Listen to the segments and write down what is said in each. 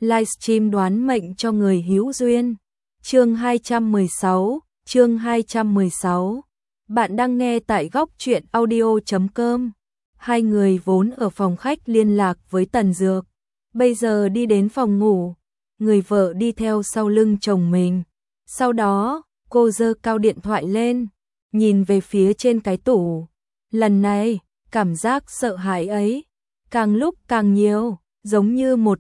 livestream đoán mệnh cho người hữu duyên. Chương 216. Bạn đang nghe tại góc truyện audio.com. Hai người vốn ở phòng khách liên lạc với Tần Dược, bây giờ đi đến phòng ngủ, người vợ đi theo sau lưng chồng mình. Sau đó, cô giơ cao điện thoại lên, nhìn về phía trên cái tủ. Lần này, cảm giác sợ hãi ấy càng lúc càng nhiều, giống như một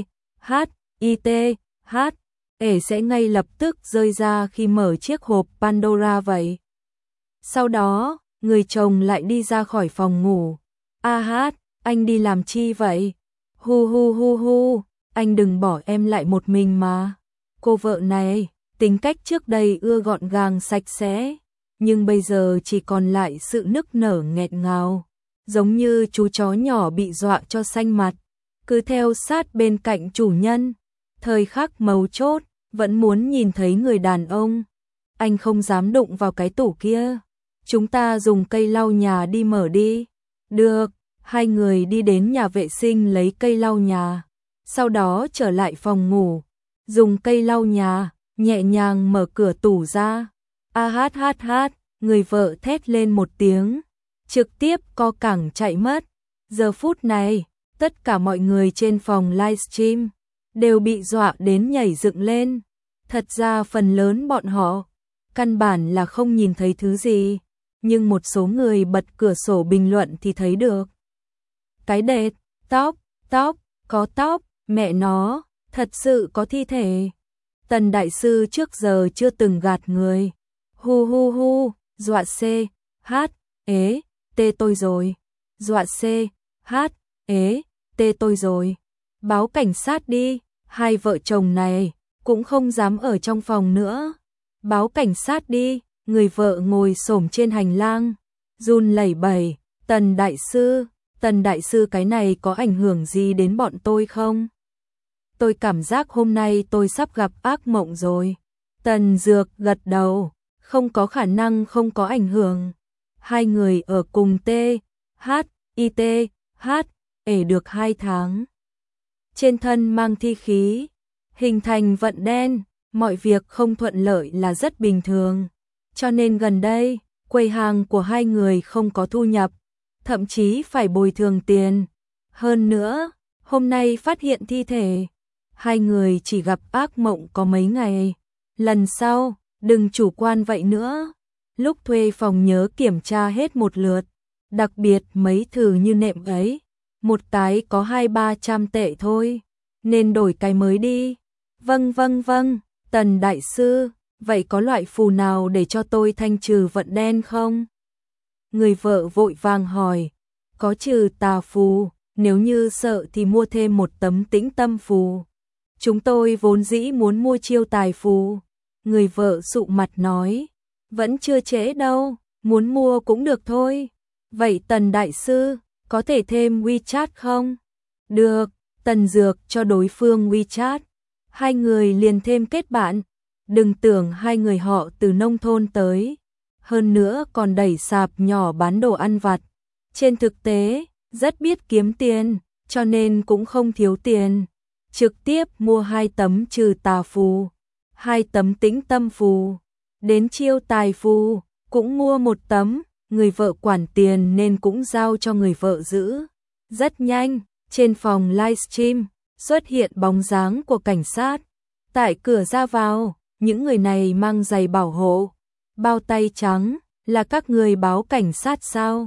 sẽ ngay lập tức rơi ra khi mở chiếc hộp Pandora vậy. Sau đó, người chồng lại đi ra khỏi phòng ngủ. Anh đi làm chi vậy? Hu, anh đừng bỏ em lại một mình mà. Cô vợ này, tính cách trước đây ưa gọn gàng sạch sẽ, nhưng bây giờ chỉ còn lại sự nức nở nghẹt ngào, giống như chú chó nhỏ bị dọa cho xanh mặt, cứ theo sát bên cạnh chủ nhân. Thời khắc mấu chốt, vẫn muốn nhìn thấy người đàn ông. Anh không dám đụng vào cái tủ kia. Chúng ta dùng cây lau nhà đi mở đi. Được, hai người đi đến nhà vệ sinh lấy cây lau nhà, sau đó trở lại phòng ngủ, dùng cây lau nhà, nhẹ nhàng mở cửa tủ ra. Người vợ thét lên một tiếng, trực tiếp co cẳng chạy mất. Giờ phút này, tất cả mọi người trên phòng livestream đều bị dọa đến nhảy dựng lên. Thật ra phần lớn bọn họ căn bản là không nhìn thấy thứ gì, nhưng một số người bật cửa sổ bình luận thì thấy được. Cái đệt, tóc, có tóc, mẹ nó, thật sự có thi thể. Tần đại sư trước giờ chưa từng gạt người. Hu, dọa tôi rồi. Dọa tôi rồi. Báo cảnh sát đi. Hai vợ chồng này cũng không dám ở trong phòng nữa. Báo cảnh sát đi. Người vợ ngồi xổm trên hành lang, run lẩy bẩy. Tần đại sư, cái này có ảnh hưởng gì đến bọn tôi không? Tôi cảm giác hôm nay tôi sắp gặp ác mộng rồi. Tần Dược gật đầu, không có khả năng không có ảnh hưởng. Hai người ở cùng được 2 tháng. Trên thân mang thi khí, hình thành vận đen, mọi việc không thuận lợi là rất bình thường. Cho nên gần đây, quầy hàng của hai người không có thu nhập, thậm chí phải bồi thường tiền. Hơn nữa, hôm nay phát hiện thi thể, hai người chỉ gặp ác mộng có mấy ngày. Lần sau, đừng chủ quan vậy nữa. Lúc thuê phòng nhớ kiểm tra hết một lượt, đặc biệt mấy thứ như nệm ấy, một cái có 200-300 tệ thôi, nên đổi cái mới đi. Vâng, Tần đại sư, vậy có loại phù nào để cho tôi thanh trừ vận đen không? Người vợ vội vàng hỏi. Có trừ tà phù, nếu như sợ thì mua thêm một tấm tĩnh tâm phù. Chúng tôi vốn dĩ muốn mua chiêu tài phù. Người vợ sụ mặt nói. Vẫn chưa trễ đâu, muốn mua cũng được thôi. Vậy Tần đại sư, có thể thêm WeChat không? Được, Tần Dược cho đối phương WeChat. Hai người liền thêm kết bạn. Đừng tưởng hai người họ từ nông thôn tới, hơn nữa còn đẩy sạp nhỏ bán đồ ăn vặt. Trên thực tế, rất biết kiếm tiền, cho nên cũng không thiếu tiền. Trực tiếp mua 2 tấm trừ tà phù, 2 tấm tĩnh tâm phù, đến chiêu tài phù, cũng mua 1 tấm. Người vợ quản tiền nên cũng giao cho người vợ giữ. Rất nhanh, trên phòng livestream xuất hiện bóng dáng của cảnh sát. Tại cửa ra vào, những người này mang giày bảo hộ, bao tay trắng. Là các người báo cảnh sát sao?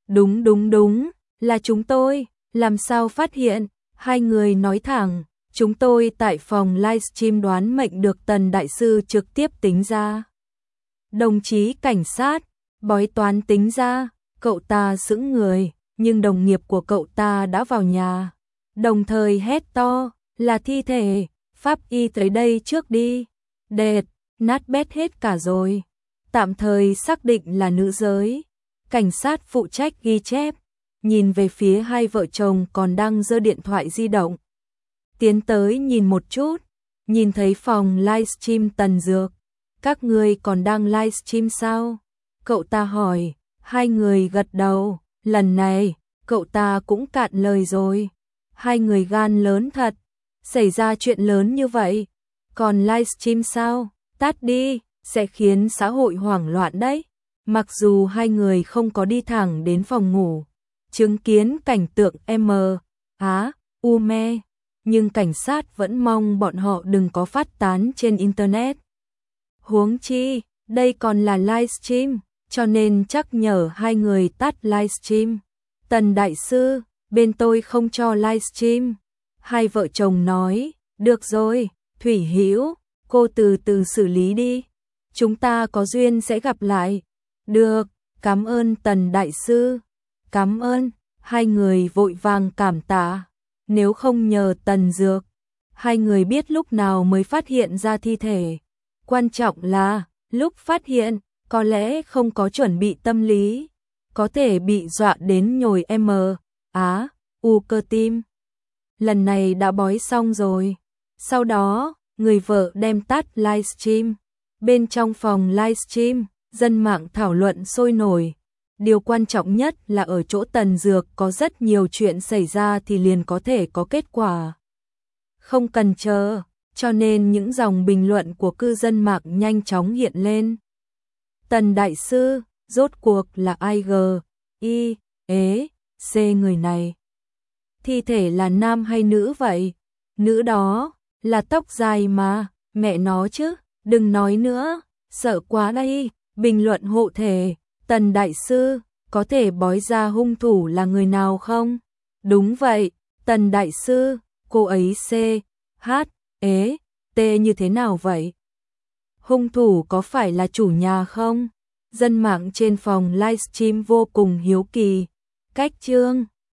Đúng, là chúng tôi. Làm sao phát hiện? Hai người nói thẳng. Chúng tôi tại phòng livestream đoán mệnh được Tần đại sư trực tiếp tính ra. Đồng chí cảnh sát, bói toán tính ra. Cậu ta sững người, nhưng đồng nghiệp của cậu ta đã vào nhà, đồng thời hét to. Là thi thể, pháp y tới đây trước đi. Đệt, nát bét hết cả rồi. Tạm thời xác định là nữ giới. Cảnh sát phụ trách ghi chép, nhìn về phía hai vợ chồng còn đang giơ điện thoại di động. Tiến tới nhìn một chút, nhìn thấy phòng livestream Tần Dược. Các người còn đang livestream sao? Cậu ta hỏi. Hai người gật đầu. Lần này, cậu ta cũng cạn lời rồi. Hai người gan lớn thật. Xảy ra chuyện lớn như vậy, còn livestream sao? Tắt đi, sẽ khiến xã hội hoảng loạn đấy. Mặc dù hai người không có đi thẳng đến phòng ngủ, chứng kiến cảnh tượng M.A.U.M.E, nhưng cảnh sát vẫn mong bọn họ đừng có phát tán trên Internet. Huống chi, đây còn là livestream, cho nên chắc nhờ hai người tắt livestream. Tần đại sư, bên tôi không cho livestream. Hai vợ chồng nói, được rồi, Thủy Hữu, cô từ từ xử lý đi. Chúng ta có duyên sẽ gặp lại. Được, cảm ơn Tần đại sư. Cảm ơn, hai người vội vàng cảm tạ. Nếu không nhờ Tần Dược, hai người biết lúc nào mới phát hiện ra thi thể. Quan trọng là, lúc phát hiện, có lẽ không có chuẩn bị tâm lý, có thể bị dọa đến nhồi M.A.U. cơ tim. Lần này đã bói xong rồi. Sau đó, người vợ đem tắt livestream. Bên trong phòng livestream, dân mạng thảo luận sôi nổi. Điều quan trọng nhất là ở chỗ Tần Dược có rất nhiều chuyện xảy ra thì liền có thể có kết quả. Không cần chờ, cho nên những dòng bình luận của cư dân mạng nhanh chóng hiện lên. Tần đại sư, rốt cuộc là ai C người này? Thi thể là nam hay nữ vậy? Nữ đó, là tóc dài mà, mẹ nó chứ, đừng nói nữa, sợ quá đây. Bình luận hộ thể, Tần đại sư, có thể bói ra hung thủ là người nào không? Đúng vậy, Tần đại sư, cô ấy T như thế nào vậy? Hung thủ có phải là chủ nhà không? Dân mạng trên phòng livestream vô cùng hiếu kỳ. Cách chương